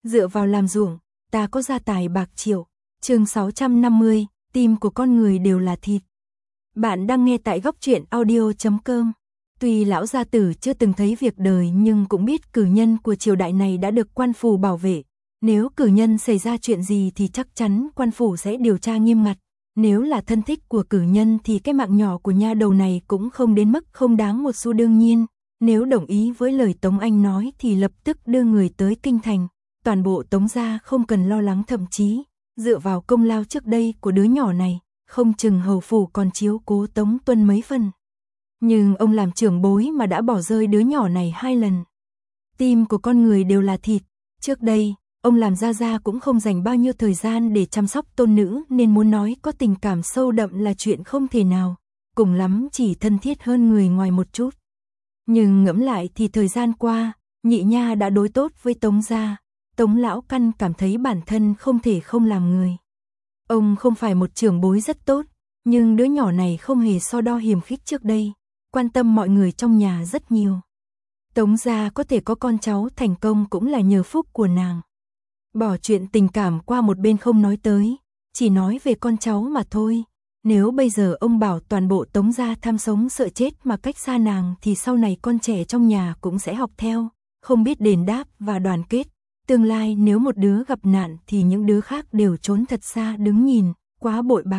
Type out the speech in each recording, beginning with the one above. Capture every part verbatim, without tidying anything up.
Dựa vào làm ruộng, ta có gia tài bạc triệu. Chương sáu trăm năm mươi, tim của con người đều là thịt. Bạn đang nghe tại góc truyện audio chấm com. Tuy lão gia tử chưa từng thấy việc đời nhưng cũng biết cử nhân của triều đại này đã được quan phủ bảo vệ. Nếu cử nhân xảy ra chuyện gì thì chắc chắn quan phủ sẽ điều tra nghiêm ngặt. Nếu là thân thích của cử nhân thì cái mạng nhỏ của nha đầu này cũng không đến mức không đáng một xu đương nhiên. Nếu đồng ý với lời Tống Anh nói thì lập tức đưa người tới kinh thành. Toàn bộ Tống gia không cần lo lắng, thậm chí dựa vào công lao trước đây của đứa nhỏ này, không chừng hầu phủ còn chiếu cố Tống Tuân mấy phần. Nhưng ông làm trưởng bối mà đã bỏ rơi đứa nhỏ này hai lần. Tim của con người đều là thịt. Trước đây, ông làm gia gia cũng không dành bao nhiêu thời gian để chăm sóc tôn nữ nên muốn nói có tình cảm sâu đậm là chuyện không thể nào. Cùng lắm chỉ thân thiết hơn người ngoài một chút. Nhưng ngẫm lại thì thời gian qua, nhị nha đã đối tốt với Tống gia. Tống lão căn cảm thấy bản thân không thể không làm người. Ông không phải một trưởng bối rất tốt, nhưng đứa nhỏ này không hề so đo hiềm khích trước đây, quan tâm mọi người trong nhà rất nhiều. Tống gia có thể có con cháu thành công cũng là nhờ phúc của nàng. Bỏ chuyện tình cảm qua một bên không nói tới, chỉ nói về con cháu mà thôi. Nếu bây giờ ông bảo toàn bộ Tống gia tham sống sợ chết mà cách xa nàng thì sau này con trẻ trong nhà cũng sẽ học theo, không biết đền đáp và đoàn kết. Tương lai nếu một đứa gặp nạn thì những đứa khác đều trốn thật xa đứng nhìn, quá bội bạc.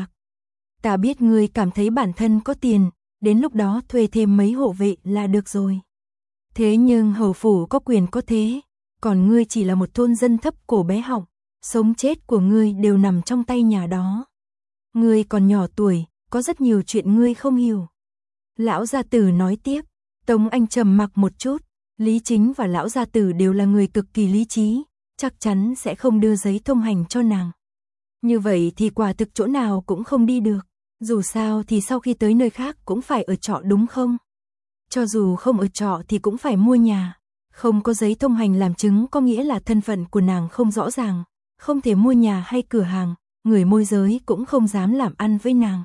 Ta biết ngươi cảm thấy bản thân có tiền, đến lúc đó thuê thêm mấy hộ vệ là được rồi. Thế nhưng hầu phủ có quyền có thế, còn ngươi chỉ là một thôn dân thấp cổ bé họng, sống chết của ngươi đều nằm trong tay nhà đó. Ngươi còn nhỏ tuổi, có rất nhiều chuyện ngươi không hiểu. Lão gia tử nói tiếp. Tống Anh trầm mặc một chút. Lý Chính và lão gia tử đều là người cực kỳ lý trí, chắc chắn sẽ không đưa giấy thông hành cho nàng. Như vậy thì quả thực chỗ nào cũng không đi được, dù sao thì sau khi tới nơi khác cũng phải ở trọ đúng không? Cho dù không ở trọ thì cũng phải mua nhà, không có giấy thông hành làm chứng có nghĩa là thân phận của nàng không rõ ràng, không thể mua nhà hay cửa hàng, người môi giới cũng không dám làm ăn với nàng.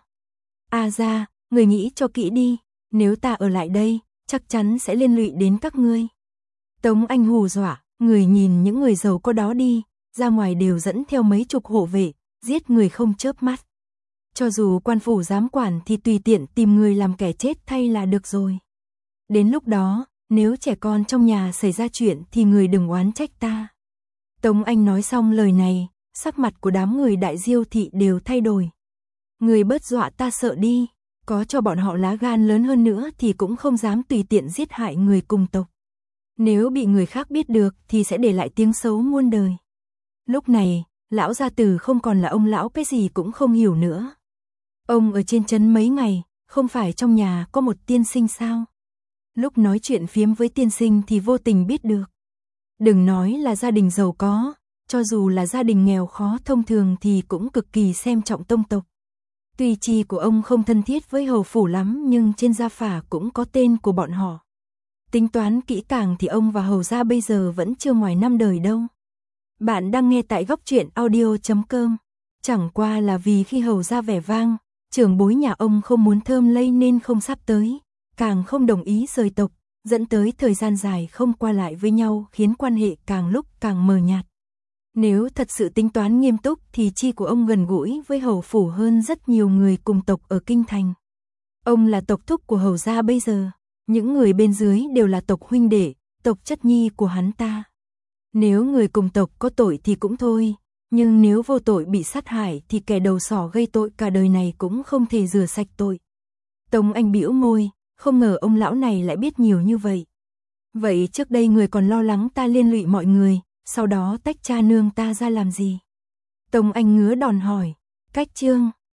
A gia, người nghĩ cho kỹ đi, nếu ta ở lại đây, chắc chắn sẽ liên lụy đến các ngươi. Tống Anh hù dọa, người nhìn những người giàu có đó đi, ra ngoài đều dẫn theo mấy chục hộ vệ, giết người không chớp mắt. Cho dù quan phủ dám quản thì tùy tiện tìm người làm kẻ chết thay là được rồi. Đến lúc đó, nếu trẻ con trong nhà xảy ra chuyện thì người đừng oán trách ta. Tống Anh nói xong lời này, sắc mặt của đám người Đại Diêu thị đều thay đổi. Người bớt dọa ta sợ đi. Có cho bọn họ lá gan lớn hơn nữa thì cũng không dám tùy tiện giết hại người cùng tộc. Nếu bị người khác biết được thì sẽ để lại tiếng xấu muôn đời. Lúc này, lão gia tử không còn là ông lão cái gì cũng không hiểu nữa. Ông ở trên trấn mấy ngày, không phải trong nhà có một tiên sinh sao? Lúc nói chuyện phiếm với tiên sinh thì vô tình biết được. Đừng nói là gia đình giàu có, cho dù là gia đình nghèo khó thông thường thì cũng cực kỳ xem trọng tông tộc. Tuy chi của ông không thân thiết với hầu phủ lắm nhưng trên gia phả cũng có tên của bọn họ. Tính toán kỹ càng thì ông và hầu gia bây giờ vẫn chưa ngoài năm đời đâu. Bạn đang nghe tại góc truyện audio chấm com. Chẳng qua là vì khi hầu gia vẻ vang, trưởng bối nhà ông không muốn thơm lây nên không sắp tới, càng không đồng ý rời tộc, dẫn tới thời gian dài không qua lại với nhau khiến quan hệ càng lúc càng mờ nhạt. Nếu thật sự tính toán nghiêm túc thì chi của ông gần gũi với hầu phủ hơn rất nhiều người cùng tộc ở kinh thành. Ông là tộc thúc của hầu gia bây giờ, những người bên dưới đều là tộc huynh đệ, tộc chất nhi của hắn ta. Nếu người cùng tộc có tội thì cũng thôi, nhưng nếu vô tội bị sát hại thì kẻ đầu sỏ gây tội cả đời này cũng không thể rửa sạch tội. Tống Anh bĩu môi, không ngờ ông lão này lại biết nhiều như vậy. Vậy trước đây người còn lo lắng ta liên lụy mọi người, sau đó tách cha nương ta ra làm gì? Tống Anh ngứa đòn hỏi, cách chương.